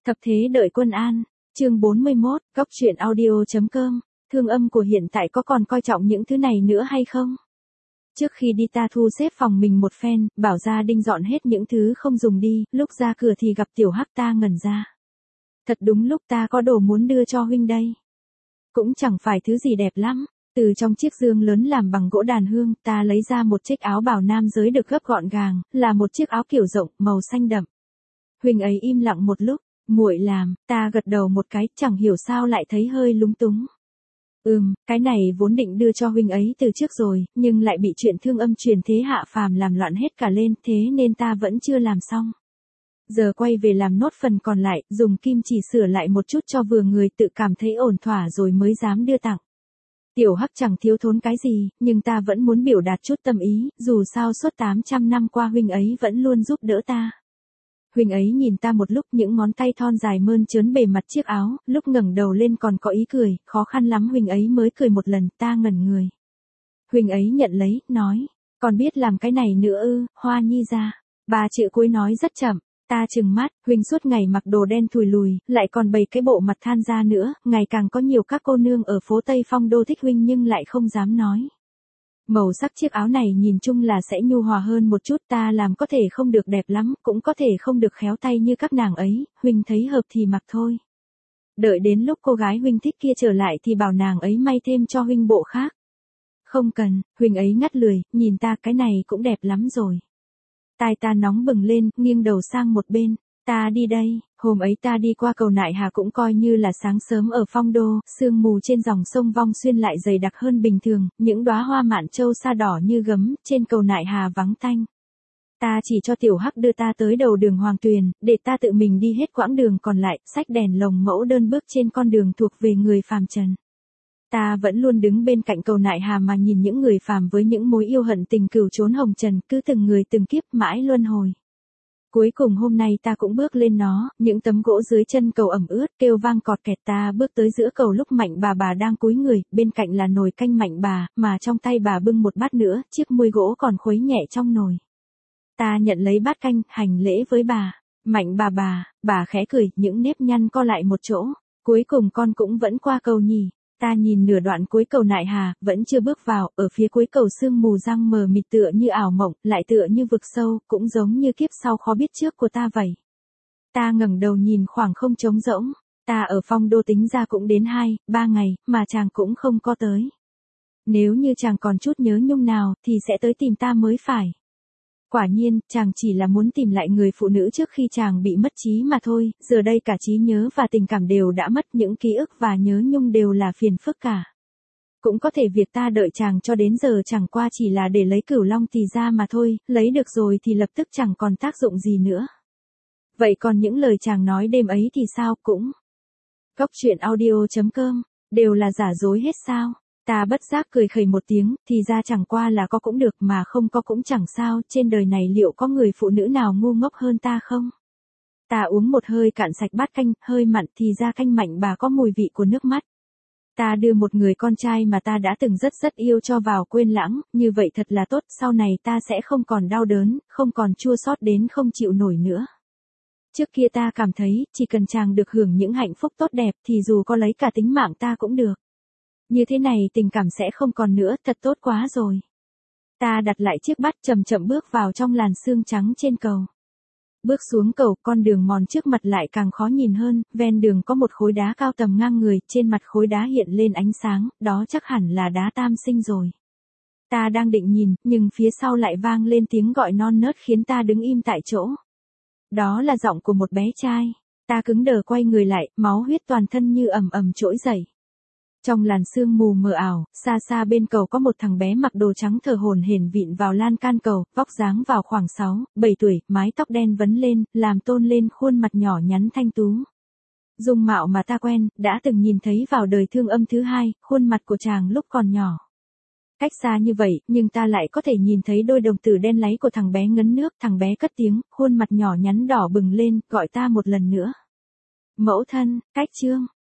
Thập thế đợi quân an, chương 41, góc truyện audio.com, thương âm của hiện tại có còn coi trọng những thứ này nữa hay không? Trước khi đi ta thu xếp phòng mình một phen, bảo gia đình dọn hết những thứ không dùng đi, lúc ra cửa thì gặp tiểu hắc ta ngẩn ra. Thật đúng lúc ta có đồ muốn đưa cho huynh đây. Cũng chẳng phải thứ gì đẹp lắm, từ trong chiếc dương lớn làm bằng gỗ đàn hương ta lấy ra một chiếc áo bào nam giới được gấp gọn gàng, là một chiếc áo kiểu rộng, màu xanh đậm. Huynh ấy im lặng một lúc, muội làm, ta gật đầu một cái, chẳng hiểu sao lại thấy hơi lúng túng. Cái này vốn định đưa cho huynh ấy từ trước rồi, nhưng lại bị chuyện thương âm truyền thế hạ phàm làm loạn hết cả lên, thế nên ta vẫn chưa làm xong. Giờ quay về làm nốt phần còn lại, dùng kim chỉ sửa lại một chút cho vừa người, tự cảm thấy ổn thỏa rồi mới dám đưa tặng. Tiểu Hắc chẳng thiếu thốn cái gì, nhưng ta vẫn muốn biểu đạt chút tâm ý, dù sao suốt 800 năm qua huynh ấy vẫn luôn giúp đỡ ta. Huynh ấy nhìn ta một lúc, những ngón tay thon dài mơn trớn bề mặt chiếc áo, lúc ngẩng đầu lên còn có ý cười, khó khăn lắm huynh ấy mới cười một lần, ta ngẩn người. Huynh ấy nhận lấy, nói, còn biết làm cái này nữa ư, Hoa Nhi ra. 3 chữ cuối nói rất chậm, ta trừng mắt, huynh suốt ngày mặc đồ đen thùi lùi, lại còn bày cái bộ mặt than ra nữa, ngày càng có nhiều các cô nương ở phố Tây Phong Đô thích huynh nhưng lại không dám nói. Màu sắc chiếc áo này nhìn chung là sẽ nhu hòa hơn một chút, ta làm có thể không được đẹp lắm, cũng có thể không được khéo tay như các nàng ấy, huynh thấy hợp thì mặc thôi. Đợi đến lúc cô gái huynh thích kia trở lại thì bảo nàng ấy may thêm cho huynh bộ khác. Không cần, huynh ấy ngắt lười, nhìn ta, cái này cũng đẹp lắm rồi. Tai ta nóng bừng lên, nghiêng đầu sang một bên. Ta đi đây, hôm ấy ta đi qua cầu Nại Hà cũng coi như là sáng sớm ở Phong Đô, sương mù trên dòng sông Vong Xuyên lại dày đặc hơn bình thường, những đóa hoa mạn châu sa đỏ như gấm, trên cầu Nại Hà vắng tanh. Ta chỉ cho Tiểu Hắc đưa ta tới đầu đường Hoàng Tuyền, để ta tự mình đi hết quãng đường còn lại, xách đèn lồng mẫu đơn bước trên con đường thuộc về người phàm trần. Ta vẫn luôn đứng bên cạnh cầu Nại Hà mà nhìn những người phàm với những mối yêu hận tình cừu trốn hồng trần, cứ từng người từng kiếp mãi luân hồi. Cuối cùng hôm nay ta cũng bước lên nó, những tấm gỗ dưới chân cầu ẩm ướt, kêu vang cọt kẹt, ta bước tới giữa cầu lúc Mạnh bà đang cúi người, bên cạnh là nồi canh Mạnh bà, mà trong tay bà bưng một bát nữa, chiếc muôi gỗ còn khuấy nhẹ trong nồi. Ta nhận lấy bát canh, hành lễ với bà. Mạnh bà khẽ cười, những nếp nhăn co lại một chỗ. Cuối cùng con cũng vẫn qua cầu nhỉ. Ta nhìn nửa đoạn cuối cầu Nại Hà, vẫn chưa bước vào, ở phía cuối cầu sương mù răng mờ mịt tựa như ảo mộng, lại tựa như vực sâu, cũng giống như kiếp sau khó biết trước của ta vậy. Ta ngẩng đầu nhìn khoảng không trống rỗng, ta ở Phong Đô tính ra cũng đến 2-3 ngày, mà chàng cũng không có tới. Nếu như chàng còn chút nhớ nhung nào, thì sẽ tới tìm ta mới phải. Quả nhiên, chàng chỉ là muốn tìm lại người phụ nữ trước khi chàng bị mất trí mà thôi, giờ đây cả trí nhớ và tình cảm đều đã mất, những ký ức và nhớ nhung đều là phiền phức cả. Cũng có thể việc ta đợi chàng cho đến giờ chẳng qua chỉ là để lấy Cửu Long Tỳ ra mà thôi, lấy được rồi thì lập tức chẳng còn tác dụng gì nữa. Vậy còn những lời chàng nói đêm ấy thì sao, cũng góc truyện audio.com, đều là giả dối hết sao? Ta bất giác cười khẩy một tiếng, thì ra chẳng qua là có cũng được mà không có cũng chẳng sao, trên đời này liệu có người phụ nữ nào ngu ngốc hơn ta không? Ta uống một hơi cạn sạch bát canh, hơi mặn, thì ra canh Mạnh bà có mùi vị của nước mắt. Ta đưa một người con trai mà ta đã từng rất yêu cho vào quên lãng, như vậy thật là tốt, sau này ta sẽ không còn đau đớn, không còn chua xót đến không chịu nổi nữa. Trước kia ta cảm thấy, chỉ cần chàng được hưởng những hạnh phúc tốt đẹp thì dù có lấy cả tính mạng ta cũng được. Như thế này tình cảm sẽ không còn nữa, thật tốt quá rồi. Ta đặt lại chiếc bát, chậm chậm bước vào trong làn sương trắng trên cầu. Bước xuống cầu, con đường mòn trước mặt lại càng khó nhìn hơn, ven đường có một khối đá cao tầm ngang người, trên mặt khối đá hiện lên ánh sáng, đó chắc hẳn là đá tam sinh rồi. Ta đang định nhìn, nhưng phía sau lại vang lên tiếng gọi non nớt khiến ta đứng im tại chỗ. Đó là giọng của một bé trai. Ta cứng đờ quay người lại, máu huyết toàn thân như ầm trỗi dậy. Trong làn sương mù mờ ảo, xa xa bên cầu có một thằng bé mặc đồ trắng thờ hổn hển vịn vào lan can cầu, vóc dáng vào khoảng 6-7 tuổi, mái tóc đen vấn lên, làm tôn lên khuôn mặt nhỏ nhắn thanh tú. Dung mạo mà ta quen, đã từng nhìn thấy vào đời thương âm thứ 2, khuôn mặt của chàng lúc còn nhỏ. Cách xa như vậy, nhưng ta lại có thể nhìn thấy đôi đồng tử đen láy của thằng bé ngấn nước, thằng bé cất tiếng, khuôn mặt nhỏ nhắn đỏ bừng lên, gọi ta một lần nữa. Mẫu thân, cách chương.